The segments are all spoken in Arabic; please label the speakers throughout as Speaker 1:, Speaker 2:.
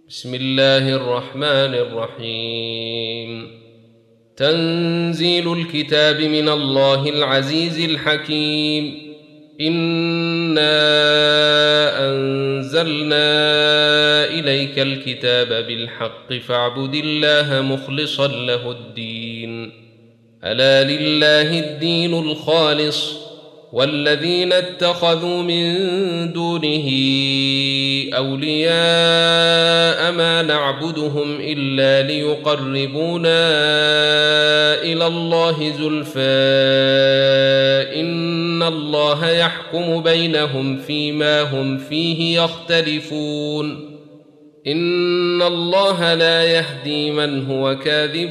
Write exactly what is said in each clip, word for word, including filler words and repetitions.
Speaker 1: بسم الله الرحمن الرحيم. تنزيل الكتاب من الله العزيز الحكيم. إنا أنزلنا إليك الكتاب بالحق فاعبد الله مخلصا له الدين. ألا لله الدين الخالص والذين اتخذوا من دونه أولياء ما نعبدهم إلا ليقربونا إلى الله زلفى إن الله يحكم بينهم فيما هم فيه يختلفون. إن الله لا يهدي من هو كاذب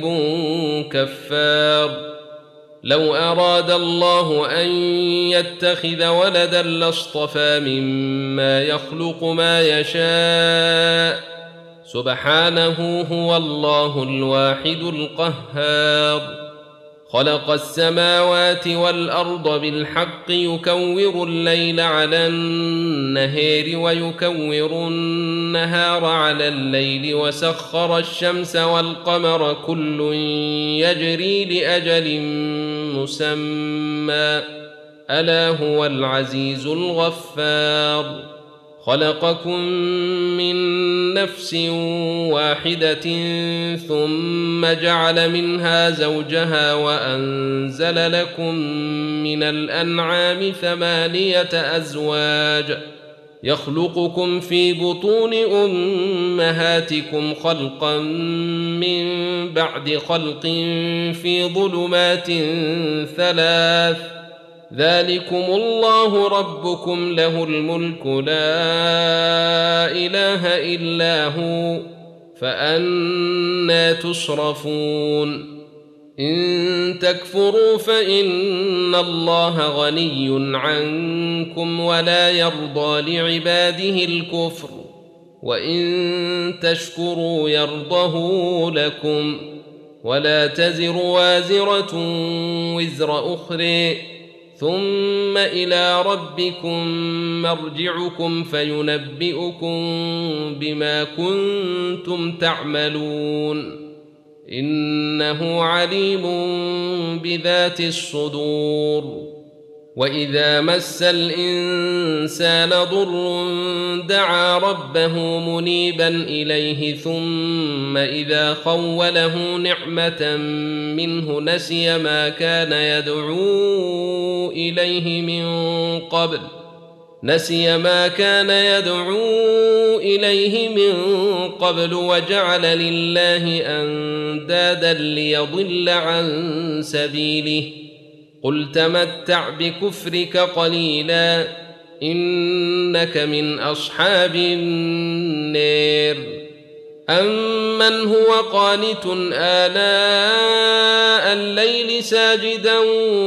Speaker 1: كفار. لو أراد الله أن يتخذ ولدا لاصطفى مما يخلق ما يشاء سبحانه هو الله الواحد القهار. خلق السماوات والأرض بالحق يكور الليل على النهار ويكور النهار على الليل وسخر الشمس والقمر كل يجري لأجل مسمى ألا هو العزيز الغفار. خلقكم من نفس واحدة ثم جعل منها زوجها وأنزل لكم من الأنعام ثمانية أزواج يخلقكم في بطون أمهاتكم خلقا من بعد خلق في ظلمات ثلاث ذلكم الله ربكم له الملك لا إله إلا هو فأنى تصرفون. إن تكفروا فإن الله غني عنكم ولا يرضى لعباده الكفر وإن تشكروا يرضه لكم ولا تزر وازرة وزر أخرى ثم إلى ربكم مرجعكم فينبئكم بما كنتم تعملون إنه عليم بذات الصدور. وإذا مس الإنسان ضر دعا ربه منيبا إليه ثم إذا خوله نعمة منه نسي ما كان يدعو إليه من قبل نسي ما كان يدعو إليه من قبل وجعل لله أندادا ليضل عن سبيله. قل تمتع بكفرك قليلا إنك من أصحاب النار. أمن هو قانت آناء الليل ساجدا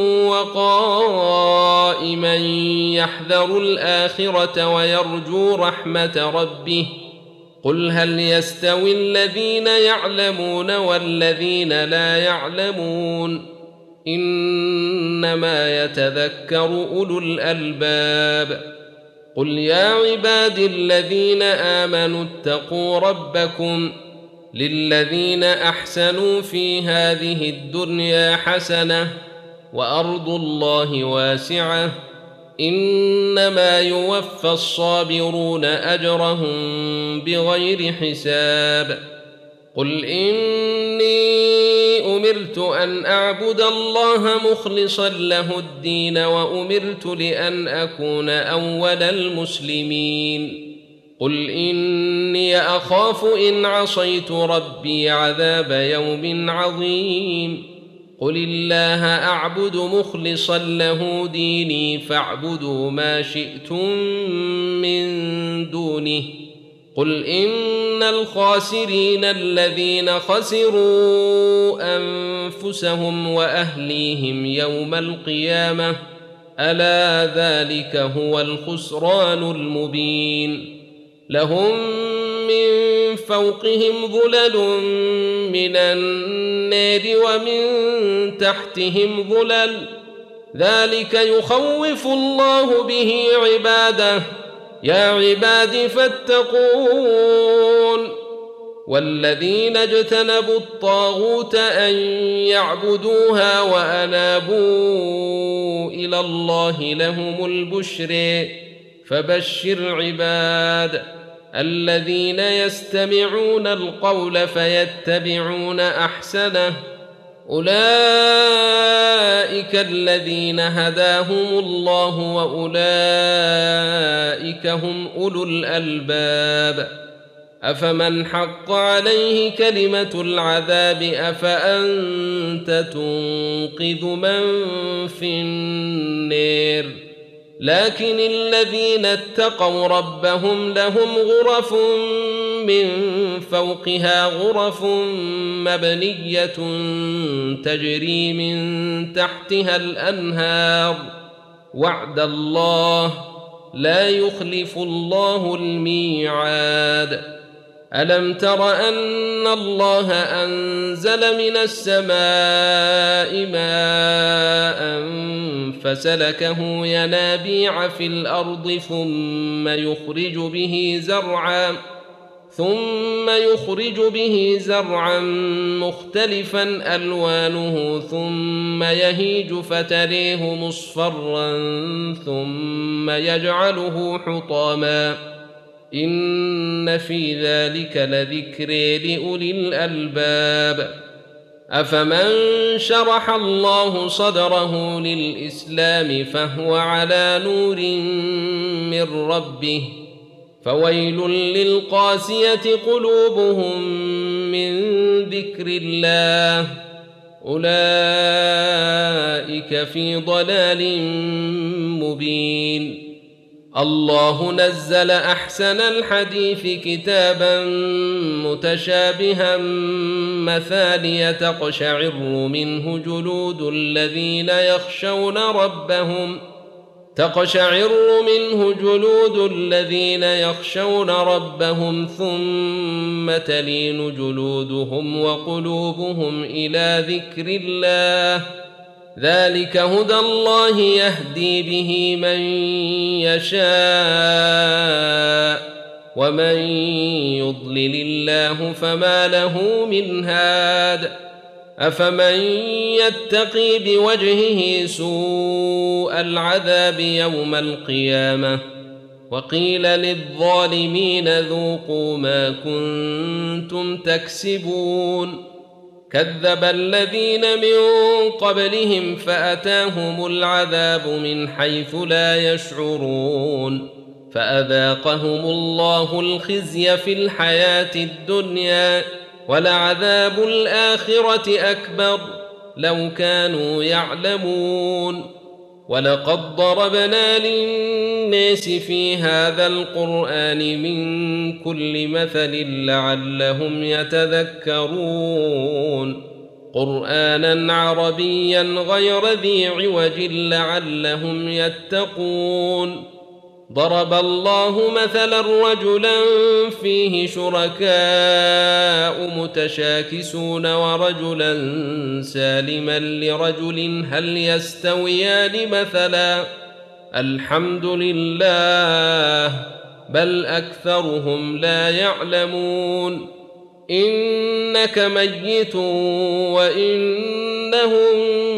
Speaker 1: وقائما يحذر الآخرة ويرجو رحمة ربه قل هل يستوي الذين يعلمون والذين لا يعلمون إنما يتذكر أولو الألباب. قل يا عبادي الذين آمنوا اتقوا ربكم للذين أحسنوا في هذه الدنيا حسنة وأرض الله واسعة إنما يوفى الصابرون أجرهم بغير حساب. قل إني أمرت أن أعبد الله مخلصا له الدين وأمرت لأن أكون أول المسلمين. قل إني أخاف إن عصيت ربي عذاب يوم عظيم. قل الله أعبد مخلصا له ديني فاعبدوا ما شئتم من دونه. قل إن الخاسرين الذين خسروا أنفسهم وأهليهم يوم القيامة ألا ذلك هو الخسران المبين. لهم من فوقهم ظلل من النار ومن تحتهم ظلل ذلك يخوف الله به عباده يا عباد فاتقون والذين اجتنبوا الطاغوت أن يعبدوها وأنابوا إلى الله لهم البشر فبشر عباد الذين يستمعون القول فيتبعون أحسنه أولئك الذين هداهم الله وأولئك هم أولو الألباب أفمن حق عليه كلمة العذاب أفأنت تنقذ من في النار لكن الذين اتقوا ربهم لهم غرف من فوقها غرف مبنية تجري من تحتها الأنهار وعد الله لا يخلف الله الميعاد ألم تر أن الله أنزل من السماء ماء فسلكه ينابيع في الأرض ثم يخرج به زرعا ثم يخرج به زرعا مختلفا ألوانه ثم يهيج فتريه مصفرا ثم يجعله حطاما إن في ذلك لذكر لأولي الألباب أفمن شرح الله صدره للإسلام فهو على نور من ربه فويل للقاسية قلوبهم من ذكر الله أولئك في ضلال مبين الله نزل أحسن الحديث كتابا متشابها مثانية تقشعر منه جلود الذين يخشون ربهم تقشعر منه جلود الذين يخشون ربهم ثم تلين جلودهم وقلوبهم إلى ذكر الله ذلك هدى الله يهدي به من يشاء ومن يضلل الله فما له من هاد أفمن يتقي بوجهه سوء العذاب يوم القيامة وقيل للظالمين ذوقوا ما كنتم تكسبون كذب الذين من قبلهم فأتاهم العذاب من حيث لا يشعرون فأذاقهم الله الخزي في الحياة الدنيا ولعذاب الآخرة أكبر لو كانوا يعلمون ولقد ضربنا للناس في هذا القرآن من كل مثل لعلهم يتذكرون قرآنا عربيا غير ذي عوج لعلهم يتقون ضرب الله مثلا رجلا فيه شركاء متشاكسون ورجلا سالما لرجل هل يستويان مثلا الحمد لله بل أكثرهم لا يعلمون إنك ميت وإنهم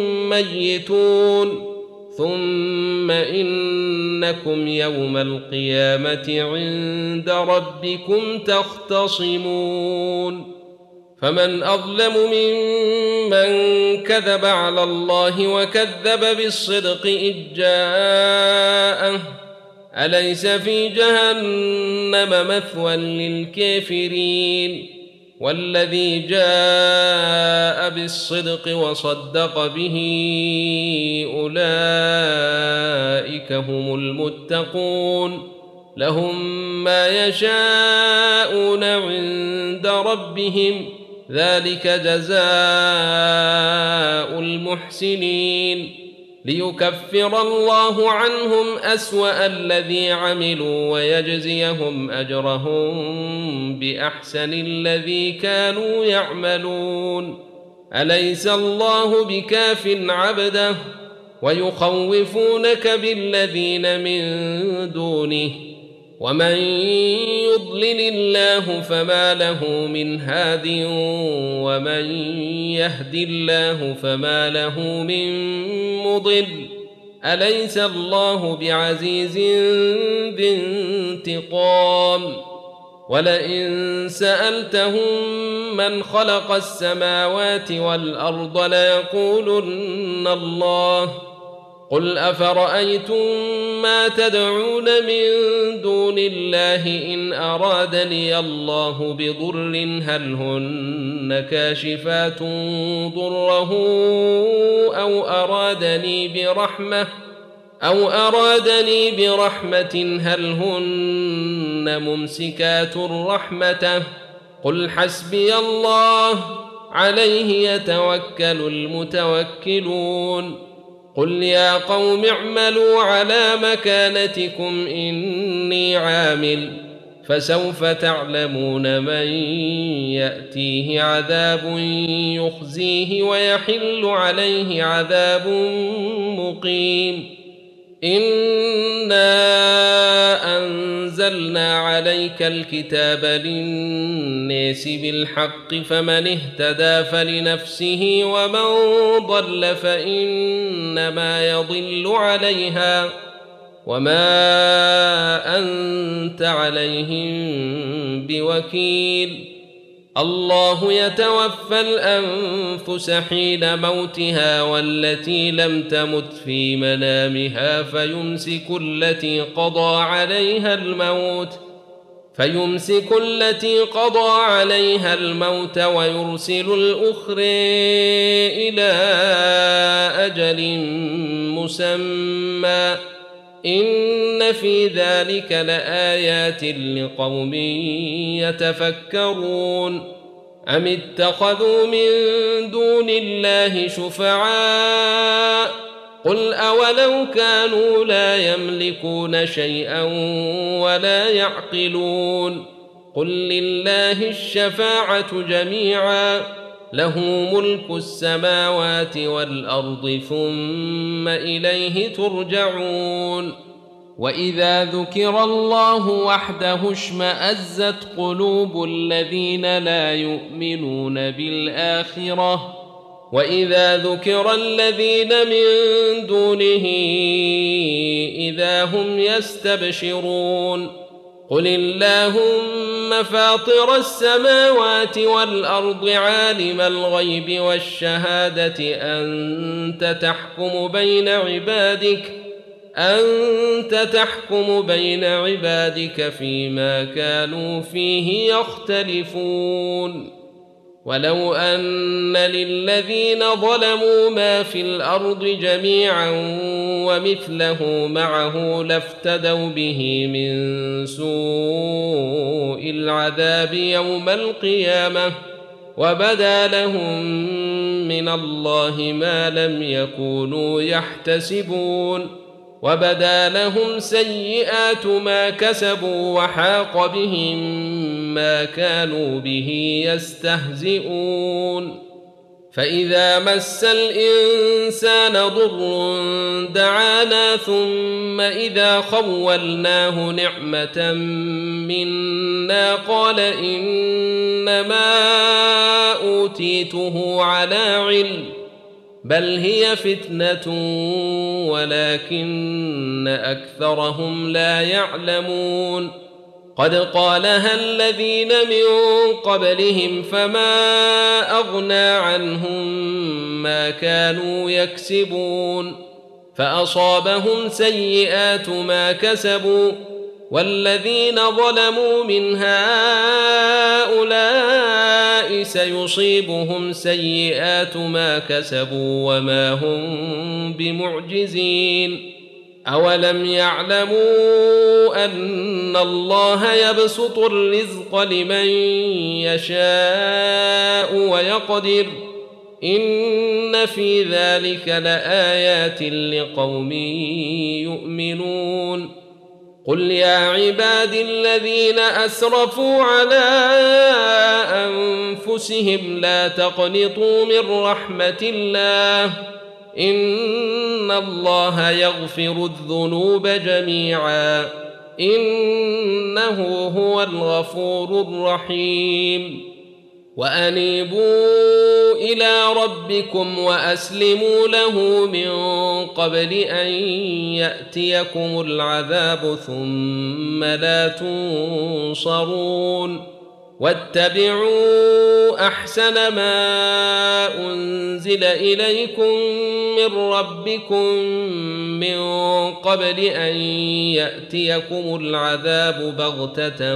Speaker 1: ميتون ثم إنكم يوم القيامة عند ربكم تختصمون فمن أظلم ممن كذب على الله وكذب بالصدق إذ جاءه أليس في جهنم مثوى للكافرين والذي جاء بالصدق وصدق به أولئك هم المتقون لهم ما يشاءون عند ربهم ذلك جزاء المحسنين ليكفر الله عنهم أسوأ الذي عملوا ويجزيهم أجرهم بأحسن الذي كانوا يعملون أليس الله بكاف عبده ويخوفونك بالذين من دونه ومن يضلل الله فما له من هاد ومن يهد الله فما له من مضل أليس الله بعزيز ذي انتقام ولئن سألتهم من خلق السماوات والأرض ليقولن الله قل أفرأيتم ما تدعون من دون الله إن أرادني الله بضر هل هن كاشفات ضره أو أرادني برحمة أو أرادني برحمة هل هن ممسكات رحمته قل حسبي الله عليه يتوكل المتوكلون قل يا قوم اعملوا على مكانتكم إني عامل فسوف تعلمون من يأتيه عذاب يخزيه ويحل عليه عذاب مقيم إنا أنزلنا عليك الكتاب للناس بالحق فمن اهتدى فلنفسه ومن ضل فإنما يضل عليها وما أنت عليهم بوكيل الله يتوفى الأنفس حين موتها والتي لم تمت في منامها فيمسك التي قضى عليها الموت فيمسك التي قضى عليها الموت ويرسل الأخرى إلى أجل مسمى إن في ذلك لآيات لقوم يتفكرون أم اتخذوا من دون الله شفعاء قل أولو كانوا لا يملكون شيئا ولا يعقلون قل لله الشفاعة جميعا له ملك السماوات والأرض ثم إليه ترجعون وإذا ذكر الله وحده اشمأزت قلوب الذين لا يؤمنون بالآخرة وإذا ذكر الذين من دونه إذا هم يستبشرون قل اللهم فاطر السماوات والأرض عالم الغيب والشهادة أنت تحكم بين عبادك أنت تحكم بين عبادك فيما كانوا فيه يختلفون ولو أن للذين ظلموا ما في الأرض جميعا ومثله معه لافتدوا به من سوء العذاب يوم القيامة وبدا لهم من الله ما لم يكونوا يحتسبون وبدا لهم سيئات ما كسبوا وحاق بهم ما كانوا به يستهزئون فإذا مس الإنسان ضر دعانا ثم إذا خولناه نعمة منا قال إنما أوتيته على علم بل هي فتنة ولكن أكثرهم لا يعلمون قد قالها الذين من قبلهم فما أغنى عنهم ما كانوا يكسبون فأصابهم سيئات ما كسبوا والذين ظلموا من هؤلاء سيصيبهم سيئات ما كسبوا وما هم بمعجزين أولم يعلموا أن الله يبسط الرزق لمن يشاء ويقدر إن في ذلك لآيات لقوم يؤمنون قل يا عبادي الذين أسرفوا على أنفسهم لا تقنطوا من رحمة الله إن الله يغفر الذنوب جميعا إنه هو الغفور الرحيم وأنيبوا إلى ربكم وأسلموا له من قبل أن يأتيكم العذاب ثم لا تنصرون واتبعوا أحسن ما أنزل إليكم من ربكم من قبل أن يأتيكم العذاب بغتة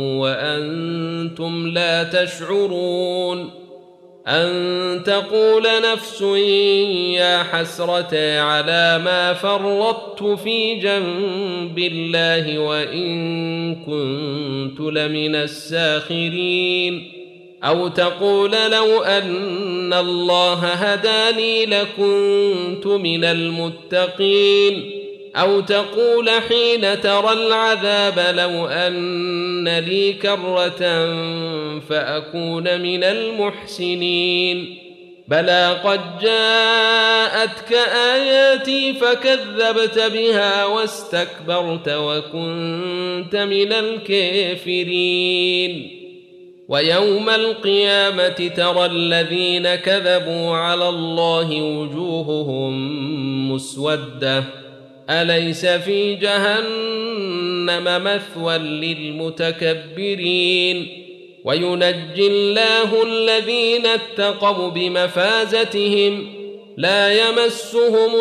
Speaker 1: وأنتم لا تشعرون أن تقول نفس يا حسرة على ما فرطت في جنب الله وإن كنت لمن الساخرين أو تقول لو أن الله هداني لكنت من المتقين أو تقول حين ترى العذاب لو أن لي كرة فأكون من المحسنين بلى قد جاءتك آياتي فكذبت بها واستكبرت وكنت من الكافرين ويوم القيامة ترى الذين كذبوا على الله وجوههم مسودة أليس في جهنم مثوى للمتكبرين وينجي الله الذين اتقوا بمفازتهم لا يمسهم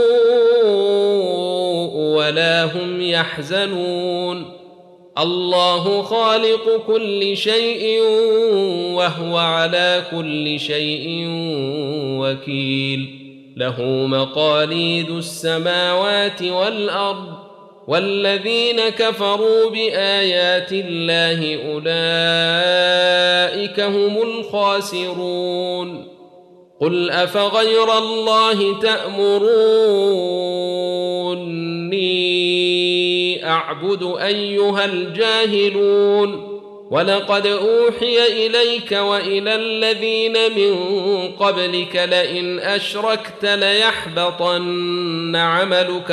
Speaker 1: السوء ولا هم يحزنون الله خالق كل شيء وهو على كل شيء وكيل له مقاليد السماوات والأرض والذين كفروا بآيات الله أولئك هم الخاسرون قل أفغير الله تأمروني أعبد أيها الجاهلون ولقد أوحي إليك وإلى الذين من قبلك لئن أشركت ليحبطن عملك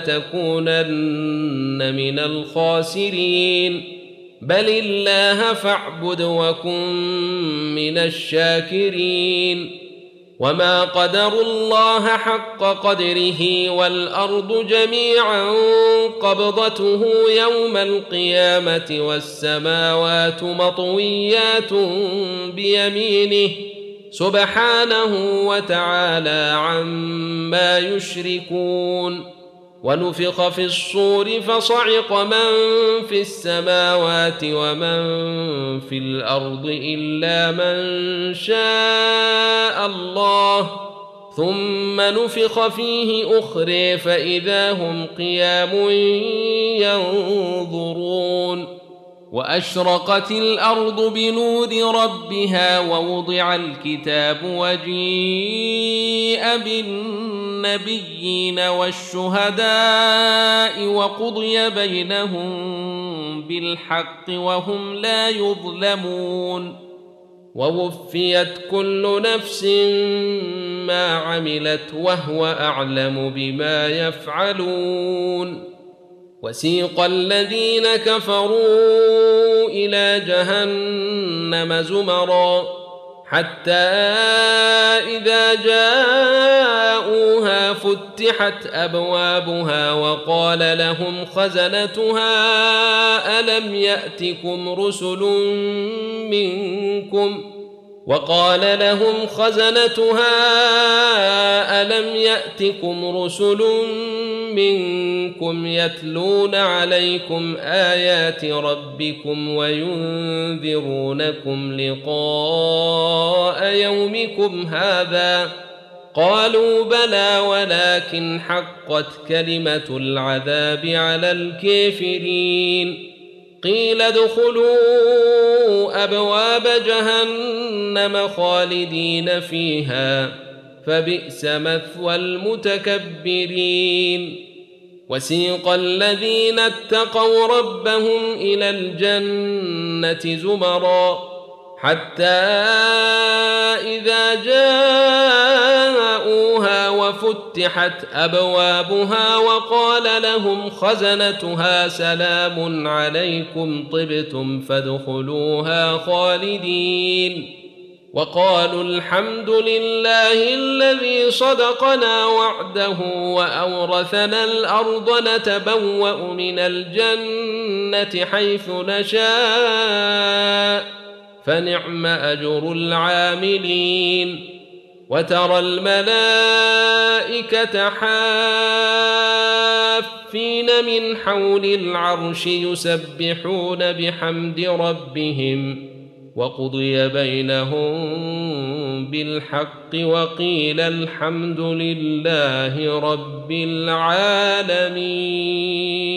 Speaker 1: ولتكونن من الخاسرين بل الله فاعبد وكن من الشاكرين وما قدروا الله حق قدره والأرض جميعا قبضته يوم القيامة والسماوات مطويات بيمينه سبحانه وتعالى عما يشركون ونفخ في الصور فصعق من في السماوات ومن في الأرض إلا من شاء الله ثم نفخ فيه أخرى فإذا هم قيام ينظرون وأشرقت الأرض بنور ربها ووضع الكتاب وجيء بالنبيين والشهداء وقضي بينهم بالحق وهم لا يظلمون ووفيت كل نفس ما عملت وهو أعلم بما يفعلون وسيق الذين كفروا إلى جهنم زمرا حتى إذا جاءوها فتحت أبوابها وقال لهم خزنتها ألم يأتكم رسل منكم وقال لهم خزنتها ألم يأتكم رسل منكم يتلون عليكم آيات ربكم وينذرونكم لقاء يومكم هذا قالوا بلى ولكن حقت كلمة العذاب على الكافرين قيل ادخلوا أبواب جهنم خالدين فيها فبئس مثوى المتكبرين وسيق الذين اتقوا ربهم إلى الجنة زمرا حتى إذا جاءوها وفتحت وفتحت أبوابها وقال لهم خزنتها سلام عليكم طبتم فادخلوها خالدين وقالوا الحمد لله الذي صدقنا وعده وأورثنا الأرض نتبوأ من الجنة حيث نشاء فنعم أجر العاملين وترى الملائكة حافين من حول العرش يسبحون بحمد ربهم وقضي بينهم بالحق وقيل الحمد لله رب العالمين.